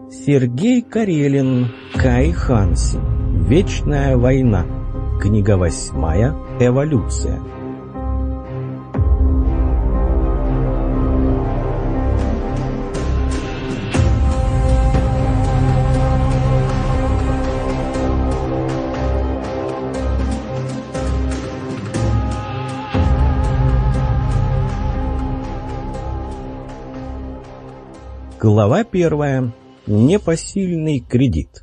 Сергей Карелин, Кай Ханси. Вечная война. Книга 8. Эволюция. Глава 1. Непосильный кредит.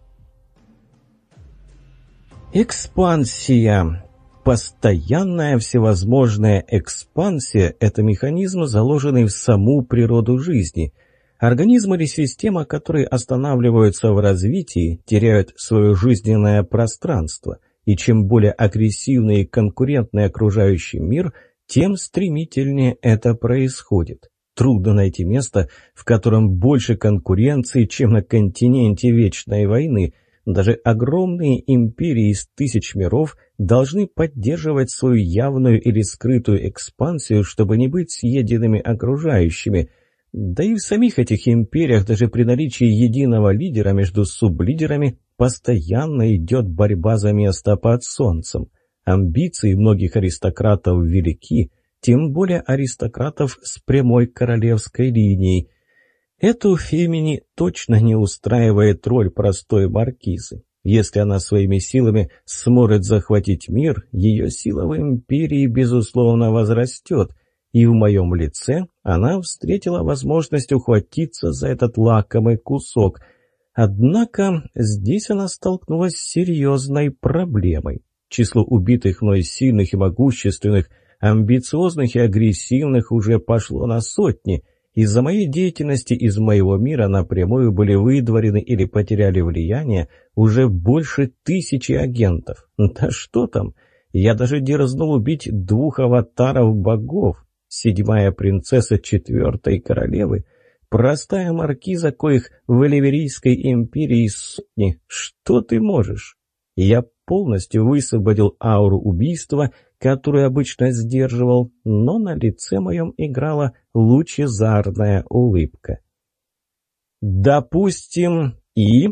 Экспансия. Постоянная всевозможная экспансия – это механизм, заложенный в саму природу жизни. Организм или система, которые останавливаются в развитии, теряют свое жизненное пространство. И чем более агрессивный и конкурентный окружающий мир, тем стремительнее это происходит. Трудно найти место, в котором больше конкуренции, чем на континенте Вечной войны. Даже огромные империи из тысяч миров должны поддерживать свою явную или скрытую экспансию, чтобы не быть съеденными окружающими. Да и в самих этих империях, даже при наличии единого лидера, между сублидерами постоянно идет борьба за место под солнцем. Амбиции многих аристократов велики, тем более аристократов с прямой королевской линией. Эту Фемини точно не устраивает роль простой маркизы. Если она своими силами сможет захватить мир, ее сила в империи, безусловно, возрастет, и в моем лице она встретила возможность ухватиться за этот лакомый кусок. Однако здесь она столкнулась с серьезной проблемой. Число убитых мной сильных и могущественных, амбициозных и агрессивных уже пошло на сотни. Из-за моей деятельности из моего мира напрямую были выдворены или потеряли влияние уже больше 1000 агентов. Да что там, я даже дерзнул убить 2 аватаров богов. 7-я принцесса 4-й королевы, простая маркиза, коих в Эливерийской империи сотни. Что ты можешь? Я полностью высвободил ауру убийства, которую обычно сдерживал, но на лице моем играла лучезарная улыбка. «Допустим, и...»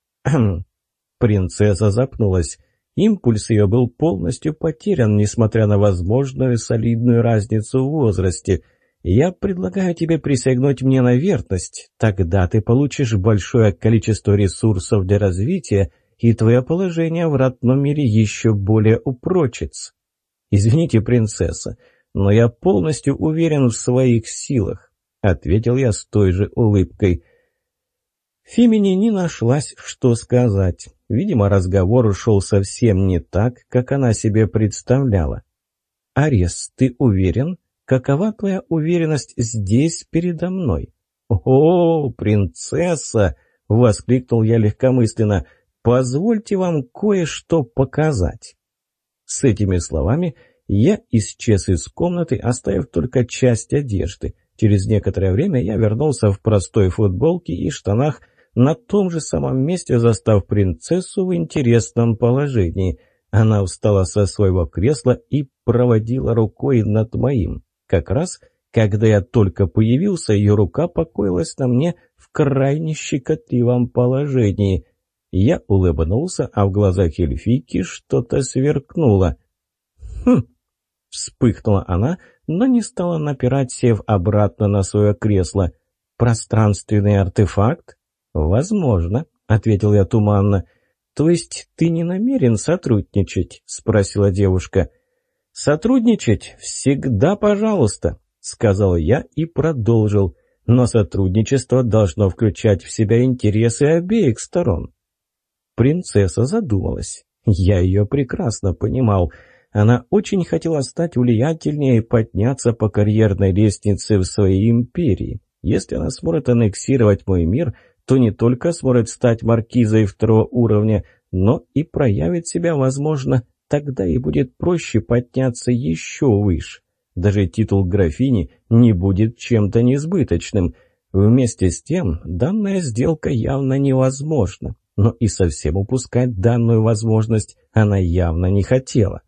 Принцесса запнулась. Импульс ее был полностью потерян, несмотря на возможную солидную разницу в возрасте. «Я предлагаю тебе присягнуть мне на верность. Тогда ты получишь большое количество ресурсов для развития, и твое положение в родном мире еще более упрочится». «Извините, принцесса, но я полностью уверен в своих силах», — ответил я с той же улыбкой. Фемини не нашлась, что сказать. Видимо, разговор ушел совсем не так, как она себе представляла. «Арес, ты уверен? Какова твоя уверенность здесь передо мной?» «О, принцесса!» — воскликнул я легкомысленно. «Позвольте вам кое-что показать». С этими словами я исчез из комнаты, оставив только часть одежды. Через некоторое время я вернулся в простой футболке и штанах, на том же самом месте застав принцессу в интересном положении. Она встала со своего кресла и проводила рукой над моим. Как раз, когда я только появился, ее рука покоилась на мне в крайне щекотливом положении. Я улыбнулся, а в глазах эльфийки что-то сверкнуло. «Хм!» — вспыхнула она, но не стала напирать, сев обратно на свое кресло. «Пространственный артефакт?» «Возможно», — ответил я туманно. «То есть ты не намерен сотрудничать?» — спросила девушка. «Сотрудничать? Всегда пожалуйста», — сказал я и продолжил. «Но сотрудничество должно включать в себя интересы обеих сторон». Принцесса задумалась. Я ее прекрасно понимал. Она очень хотела стать влиятельнее и подняться по карьерной лестнице в своей империи. Если она сможет аннексировать мой мир, то не только сможет стать маркизой 2-го уровня, но и проявит себя, возможно, тогда и будет проще подняться еще выше. Даже титул графини не будет чем-то несбыточным. Вместе с тем, данная сделка явно невозможна. Но и совсем упускать данную возможность она явно не хотела.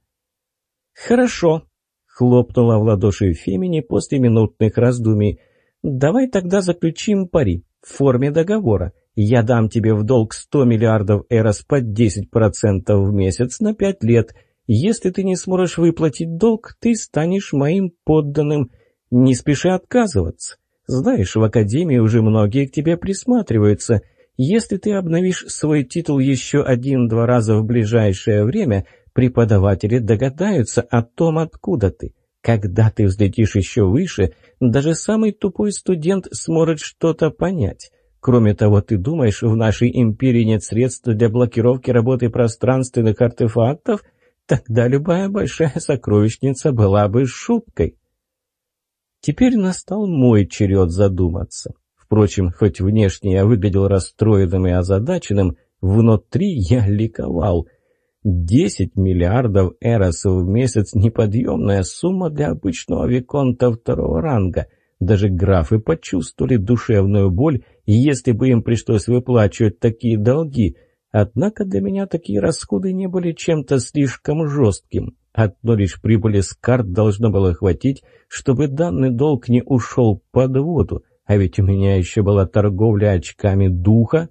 «Хорошо», — хлопнула в ладоши Фемини после минутных раздумий. «Давай тогда заключим пари в форме договора. Я дам тебе в долг 100 миллиардов эрос под 10% в месяц на 5 лет. Если ты не сможешь выплатить долг, ты станешь моим подданным. Не спеши отказываться. Знаешь, в Академии уже многие к тебе присматриваются. Если ты обновишь свой титул еще 1-2 раза в ближайшее время, преподаватели догадаются о том, откуда ты. Когда ты взлетишь еще выше, даже самый тупой студент сможет что-то понять. Кроме того, ты думаешь, в нашей империи нет средств для блокировки работы пространственных артефактов? Тогда любая большая сокровищница была бы шуткой. Теперь настал мой черед задуматься. Впрочем, хоть внешне я выглядел расстроенным и озадаченным, внутри я ликовал. 10 миллиардов эрос в месяц – неподъемная сумма для обычного виконта 2-го ранга. Даже графы почувствовали душевную боль, если бы им пришлось выплачивать такие долги. Однако для меня такие расходы не были чем-то слишком жестким. Одной лишь прибыли с карт должно было хватить, чтобы данный долг не ушел под воду. А ведь у меня еще была торговля очками духа.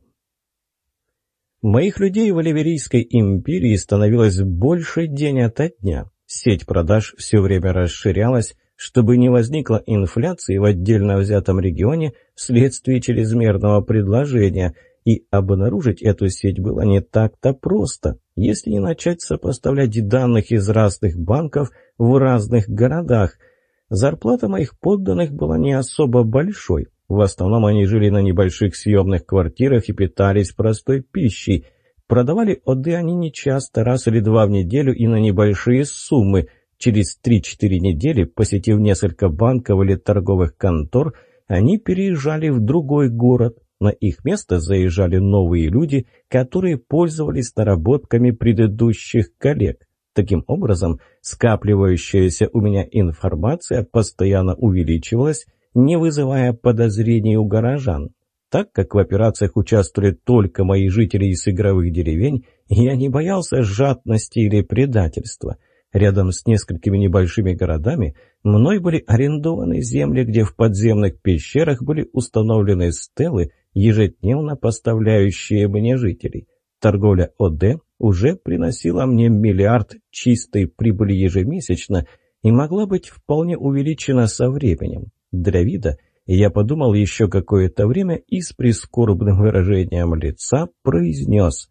Моих людей в Оливерийской империи становилось больше день ото дня. Сеть продаж все время расширялась, чтобы не возникло инфляции в отдельно взятом регионе вследствие чрезмерного предложения, и обнаружить эту сеть было не так-то просто, если не начать сопоставлять данных из разных банков в разных городах. Зарплата моих подданных была не особо большой. В основном они жили на небольших съемных квартирах и питались простой пищей. Продавали ОД они нечасто, раз или два в неделю и на небольшие суммы. Через 3-4 недели, посетив несколько банков или торговых контор, они переезжали в другой город. На их место заезжали новые люди, которые пользовались наработками предыдущих коллег. Таким образом, скапливающаяся у меня информация постоянно увеличивалась, не вызывая подозрений у горожан. Так как в операциях участвовали только мои жители из игровых деревень, я не боялся жадности или предательства. Рядом с несколькими небольшими городами мной были арендованы земли, где в подземных пещерах были установлены стелы, ежедневно поставляющие мне жителей. Торговля ОД уже приносила мне миллиард чистой прибыли ежемесячно и могла быть вполне увеличена со временем. Для вида я подумал еще какое-то время и с прискорбным выражением лица произнес: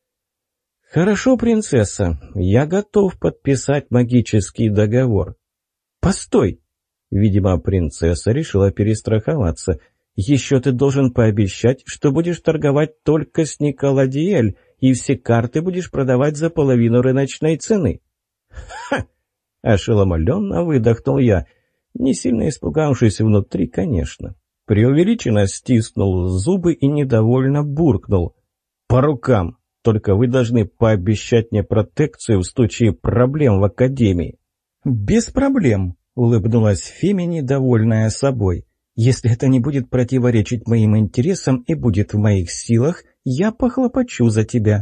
«Хорошо, принцесса, я готов подписать магический договор». «Постой!» Видимо, принцесса решила перестраховаться. «Еще ты должен пообещать, что будешь торговать только с Николадиэль, и все карты будешь продавать за половину рыночной цены». «Ха!» – ошеломленно выдохнул я, не сильно испугавшись внутри, конечно. Преувеличенно стиснул зубы и недовольно буркнул: «По рукам! Только вы должны пообещать мне протекцию в случае проблем в Академии». «Без проблем», — улыбнулась Фемини, довольная собой. «Если это не будет противоречить моим интересам и будет в моих силах, я похлопочу за тебя».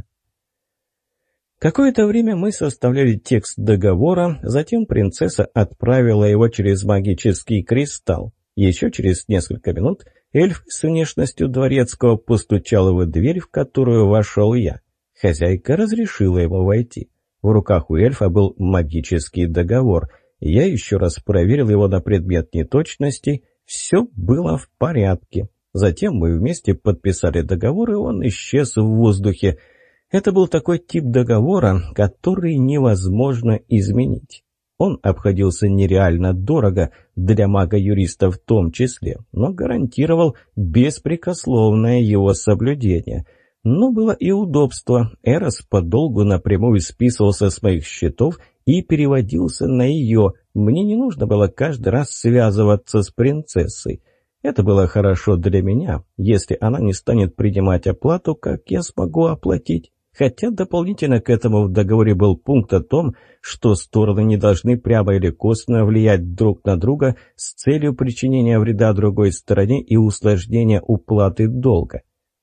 Какое-то время мы составляли текст договора, затем принцесса отправила его через магический кристалл. Еще через несколько минут эльф с внешностью дворецкого постучал в дверь, в которую вошел я. Хозяйка разрешила ему войти. В руках у эльфа был магический договор. Я еще раз проверил его на предмет неточностей. Все было в порядке. Затем мы вместе подписали договор, и он исчез в воздухе. Это был такой тип договора, который невозможно изменить. Он обходился нереально дорого, для мага-юриста в том числе, но гарантировал беспрекословное его соблюдение. Но было и удобство. Эрос подолгу напрямую списывался с моих счетов и переводился на ее. Мне не нужно было каждый раз связываться с принцессой. Это было хорошо для меня. Если она не станет принимать оплату, как я смогу оплатить? Хотя дополнительно к этому в договоре был пункт о том, что стороны не должны прямо или косвенно влиять друг на друга с целью причинения вреда другой стороне и усложнения уплаты долга.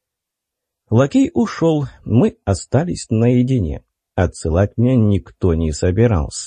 Лакей ушел, мы остались наедине. Отсылать меня никто не собирался.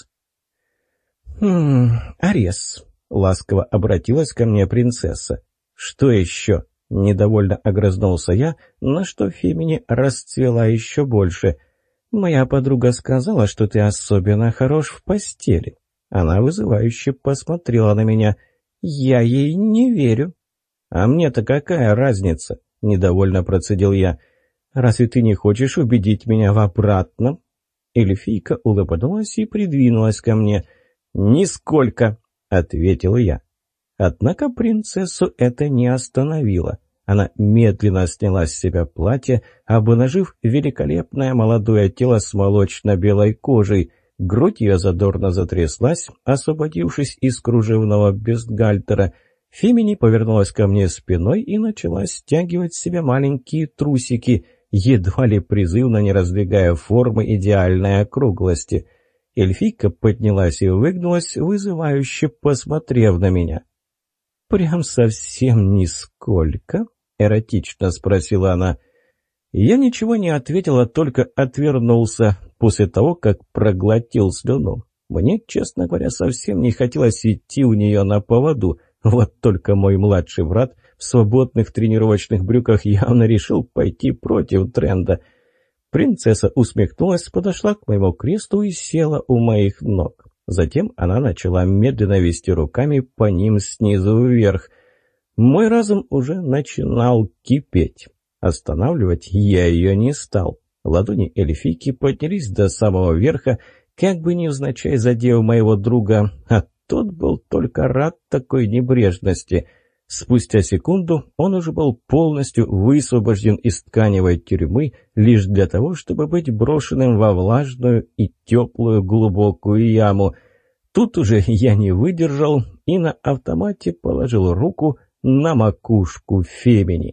«Арес», — ласково обратилась ко мне принцесса. «Что еще?» Недовольно огрызнулся я, на что Фемини расцвела еще больше. «Моя подруга сказала, что ты особенно хорош в постели». Она вызывающе посмотрела на меня. «Я ей не верю». «А мне-то какая разница?» — недовольно процедил я. «Разве ты не хочешь убедить меня в обратном?» Эльфийка улыбнулась и придвинулась ко мне. «Нисколько», — ответил я. Однако принцессу это не остановило. Она медленно сняла с себя платье, обнажив великолепное молодое тело с молочно-белой кожей. Грудь ее задорно затряслась, освободившись из кружевного бюстгальтера. Фемини повернулась ко мне спиной и начала стягивать с себя маленькие трусики, едва ли призывно не раздвигая формы идеальной округлости. Эльфийка поднялась и выгнулась, вызывающе посмотрев на меня. «Прям совсем нисколько?» — эротично спросила она. Я ничего не ответил, а только отвернулся после того, как проглотил слюну. Мне, честно говоря, совсем не хотелось идти у нее на поводу. Вот только мой младший брат в свободных тренировочных брюках явно решил пойти против тренда. Принцесса усмехнулась, подошла к моему креслу и села у моих ног. Затем она начала медленно вести руками по ним снизу вверх. Мой разум уже начинал кипеть. Останавливать я ее не стал. Ладони эльфийки поднялись до самого верха, как бы невзначай задев моего друга, а тот был только рад такой небрежности. Спустя секунду он уже был полностью высвобожден из тканевой тюрьмы лишь для того, чтобы быть брошенным во влажную и теплую глубокую яму. Тут уже я не выдержал и на автомате положил руку на макушку Фемини.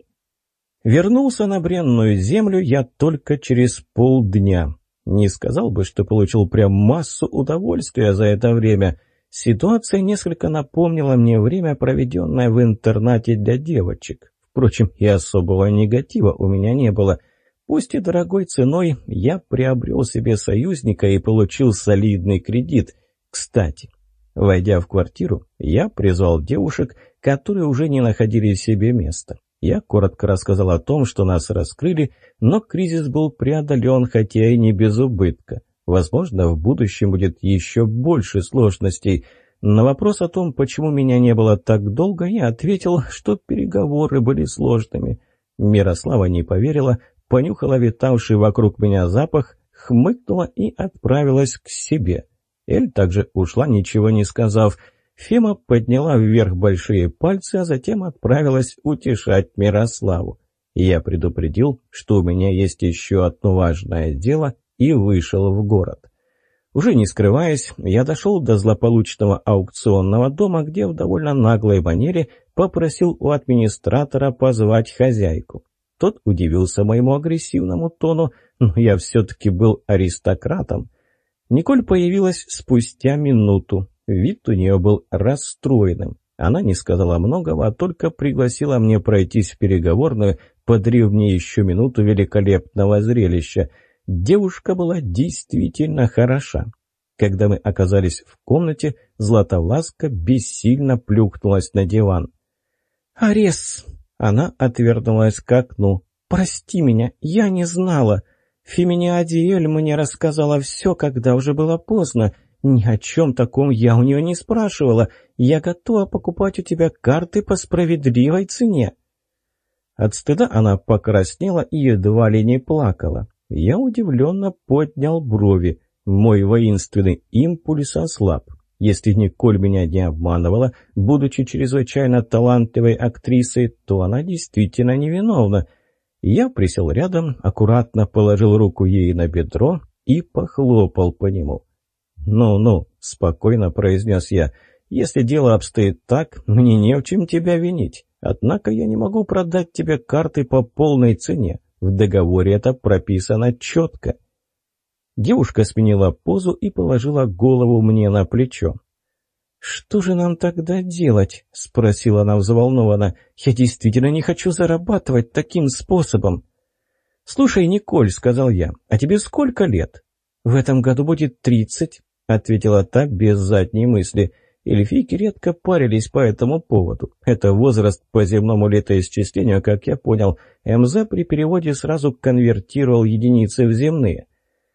Вернулся на бренную землю я только через полдня. Не сказал бы, что получил прям массу удовольствия за это время. Ситуация несколько напомнила мне время, проведенное в интернате для девочек. Впрочем, и особого негатива у меня не было. Пусть и дорогой ценой, я приобрел себе союзника и получил солидный кредит. Кстати, войдя в квартиру, я призвал девушек, которые уже не находили себе места. Я коротко рассказал о том, что нас раскрыли, но кризис был преодолен, хотя и не без убытка. Возможно, в будущем будет еще больше сложностей. На вопрос о том, почему меня не было так долго, я ответил, что переговоры были сложными. Мирослава не поверила, понюхала витавший вокруг меня запах, хмыкнула и отправилась к себе. Эль также ушла, ничего не сказав. Фема подняла вверх большие пальцы, а затем отправилась утешать Мирославу. Я предупредил, что у меня есть еще одно важное дело, и вышел в город. Уже не скрываясь, я дошел до злополучного аукционного дома, где в довольно наглой манере попросил у администратора позвать хозяйку. Тот удивился моему агрессивному тону, но я все-таки был аристократом. Николь появилась спустя минуту. Вид у нее был расстроенным. Она не сказала многого, а только пригласила мне пройтись в переговорную, подарив мне еще минуту великолепного зрелища. Девушка была действительно хороша. Когда мы оказались в комнате, Златовласка бессильно плюхнулась на диван. «Арес!» Она отвернулась к окну. «Прости меня, я не знала. Феминиадиэль мне рассказала все, когда уже было поздно. Ни о чем таком я у нее не спрашивала. Я готова покупать у тебя карты по справедливой цене». От стыда она покраснела и едва ли не плакала. Я удивленно поднял брови. Мой воинственный импульс ослаб. Если Николь меня не обманывала, будучи чрезвычайно талантливой актрисой, то она действительно невиновна. Я присел рядом, аккуратно положил руку ей на бедро и похлопал по нему. «Ну-ну», — спокойно произнес я, — «если дело обстоит так, мне не в чем тебя винить. Однако я не могу продать тебе карты по полной цене. В договоре это прописано четко». Девушка сменила позу и положила голову мне на плечо. «Что же нам тогда делать?» — спросила она взволнованно. «Я действительно не хочу зарабатывать таким способом». «Слушай, Николь», — сказал я, — «а тебе сколько лет?» «В этом году будет 30», — ответила та без задней мысли. Эльфийки редко парились по этому поводу. Это возраст по земному летоисчислению, как я понял. МЗ при переводе сразу конвертировал единицы в земные.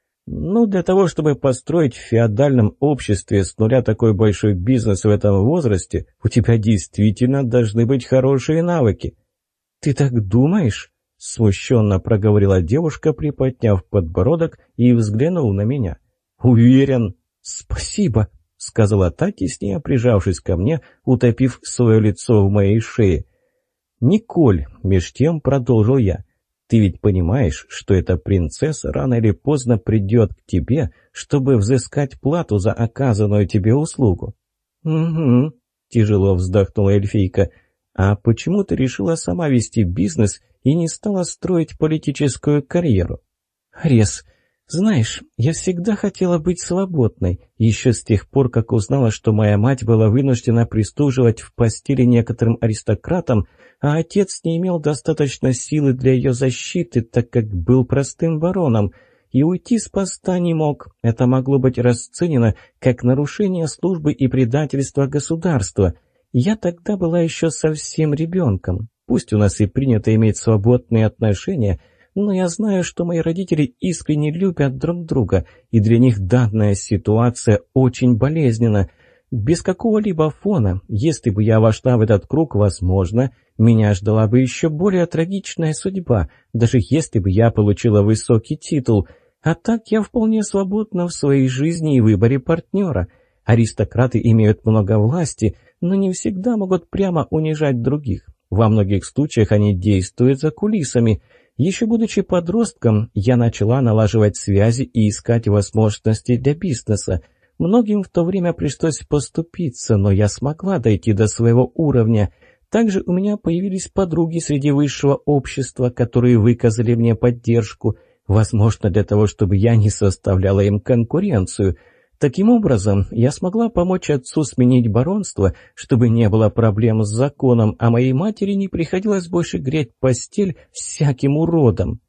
Ну, для того, чтобы построить в феодальном обществе с нуля такой большой бизнес в этом возрасте, у тебя действительно должны быть хорошие навыки. «Ты так думаешь?» — смущенно проговорила девушка, приподняв подбородок и взглянув на меня. «Уверен». «Спасибо», — сказала та, теснее прижавшись ко мне, утопив свое лицо в моей шее. «Николь», — меж тем продолжил я, — «ты ведь понимаешь, что эта принцесса рано или поздно придет к тебе, чтобы взыскать плату за оказанную тебе услугу?» «Угу», — тяжело вздохнула эльфийка. «А почему ты решила сама вести бизнес и не стала строить политическую карьеру?» «Арес, знаешь, я всегда хотела быть свободной, еще с тех пор, как узнала, что моя мать была вынуждена прислуживать в постели некоторым аристократам, а отец не имел достаточно силы для ее защиты, так как был простым бароном, и уйти с поста не мог. Это могло быть расценено как нарушение службы и предательство государства. Я тогда была еще совсем ребенком. Пусть у нас и принято иметь свободные отношения, но я знаю, что мои родители искренне любят друг друга, и для них данная ситуация очень болезненна. Без какого-либо фона, если бы я вошла в этот круг, возможно, меня ждала бы еще более трагичная судьба, даже если бы я получила высокий титул. А так я вполне свободна в своей жизни и выборе партнера. Аристократы имеют много власти, но не всегда могут прямо унижать других. Во многих случаях они действуют за кулисами. Еще будучи подростком, я начала налаживать связи и искать возможности для бизнеса. Многим в то время пришлось поступиться, но я смогла дойти до своего уровня. Также у меня появились подруги среди высшего общества, которые выказали мне поддержку, возможно, для того, чтобы я не составляла им конкуренцию. Таким образом, я смогла помочь отцу сменить баронство, чтобы не было проблем с законом, а моей матери не приходилось больше греть постель всяким уродом.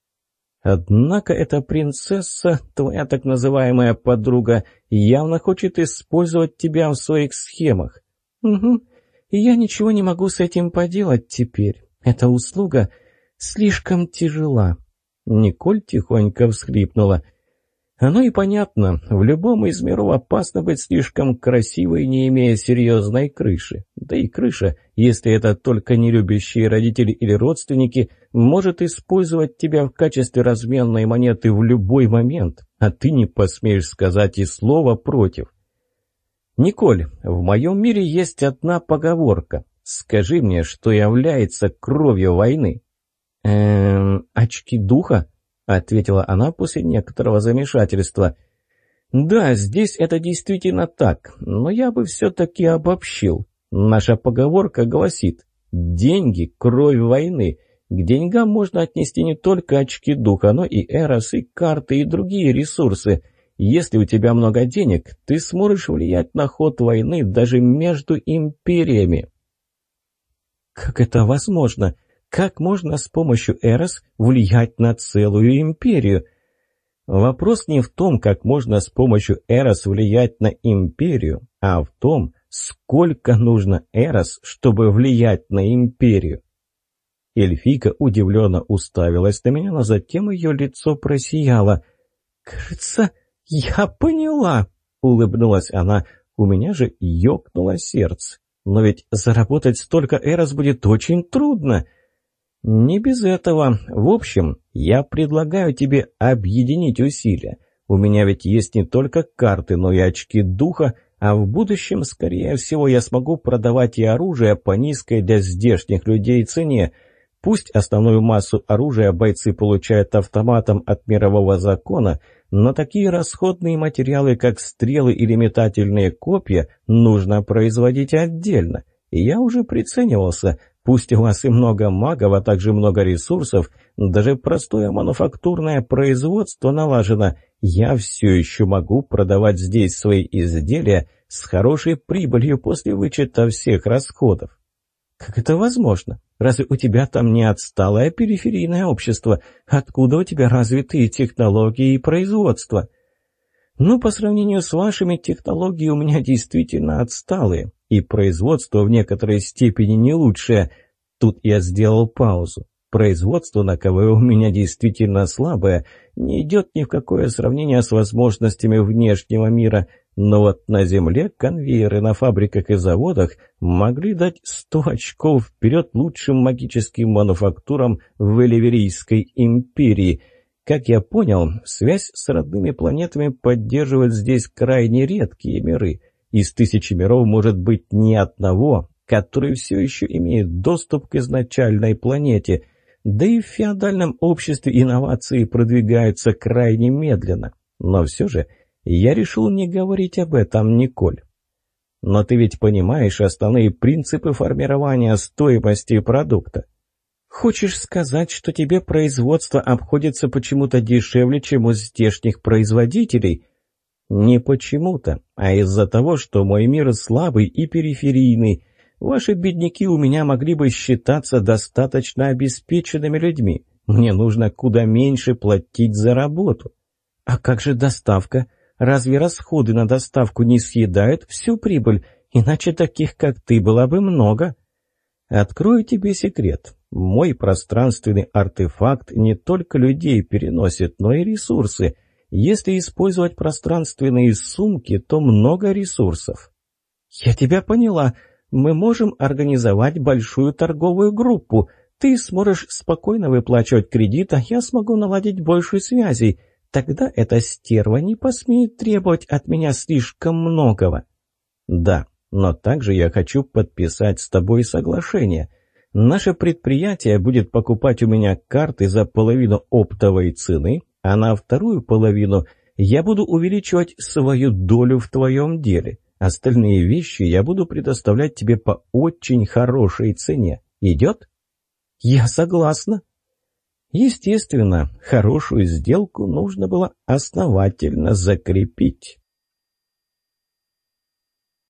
Однако эта принцесса, твоя так называемая подруга, явно хочет использовать тебя в своих схемах. Угу, и я ничего не могу с этим поделать теперь. Эта услуга слишком тяжела. Николь тихонько всхлипнула. Оно и понятно, в любом из миров опасно быть слишком красивой, не имея серьезной крыши. Да и крыша, если это только нелюбящие родители или родственники, может использовать тебя в качестве разменной монеты в любой момент, а ты не посмеешь сказать и слова против. Николь, в моем мире есть одна поговорка. Скажи мне, что является кровью войны. Очки духа? — ответила она после некоторого замешательства. «Да, здесь это действительно так, но я бы все-таки обобщил. Наша поговорка гласит: деньги — кровь войны. К деньгам можно отнести не только очки духа, но и эрос, и карты, и другие ресурсы. Если у тебя много денег, ты сможешь влиять на ход войны даже между империями». «Как это возможно? Как можно с помощью Эрос влиять на целую империю?» Вопрос не в том, как можно с помощью Эрос влиять на империю, а в том, сколько нужно Эрос, чтобы влиять на империю. Эльфийка удивленно уставилась на меня, но затем ее лицо просияло. «Кажется, я поняла», — улыбнулась она. У меня же ёкнуло сердце. «Но ведь заработать столько Эрос будет очень трудно». «Не без этого. В общем, я предлагаю тебе объединить усилия. У меня ведь есть не только карты, но и очки духа, а в будущем, скорее всего, я смогу продавать и оружие по низкой для здешних людей цене. Пусть основную массу оружия бойцы получают автоматом от мирового закона, но такие расходные материалы, как стрелы или метательные копья, нужно производить отдельно. И я уже приценивался. Пусть у вас и много магов, а также много ресурсов, даже простое мануфактурное производство налажено, я все еще могу продавать здесь свои изделия с хорошей прибылью после вычета всех расходов. Как это возможно? Разве у тебя там не отсталое периферийное общество? Откуда у тебя развитые технологии и производство? Ну, по сравнению с вашими, технологии у меня действительно отсталые, и производство в некоторой степени не лучшее. Тут я сделал паузу. Производство на КВО у меня действительно слабое, не идет ни в какое сравнение с возможностями внешнего мира, но вот на Земле конвейеры на фабриках и заводах могли дать 100 очков вперед лучшим магическим мануфактурам в Эливерийской империи. Как я понял, связь с родными планетами поддерживают здесь крайне редкие миры. Из 1000 миров может быть ни одного, который все еще имеет доступ к изначальной планете. Да и в феодальном обществе инновации продвигаются крайне медленно. Но все же я решил не говорить об этом, Николь. Но ты ведь понимаешь основные принципы формирования стоимости продукта. Хочешь сказать, что тебе производство обходится почему-то дешевле, чем у здешних производителей? Не почему-то, а из-за того, что мой мир слабый и периферийный. Ваши бедняки у меня могли бы считаться достаточно обеспеченными людьми. Мне нужно куда меньше платить за работу. А как же доставка? Разве расходы на доставку не съедают всю прибыль? Иначе таких, как ты, было бы много. Открою тебе секрет. Мой пространственный артефакт не только людей переносит, но и ресурсы. Если использовать пространственные сумки, то много ресурсов. Я тебя поняла. Мы можем организовать большую торговую группу. Ты сможешь спокойно выплачивать кредит, а я смогу наладить больше связей. Тогда эта стерва не посмеет требовать от меня слишком многого. Да, но также я хочу подписать с тобой соглашение. Наше предприятие будет покупать у меня карты за половину оптовой цены, а на вторую половину я буду увеличивать свою долю в твоем деле. Остальные вещи я буду предоставлять тебе по очень хорошей цене. Идет? Я согласна. Естественно, хорошую сделку нужно было основательно закрепить.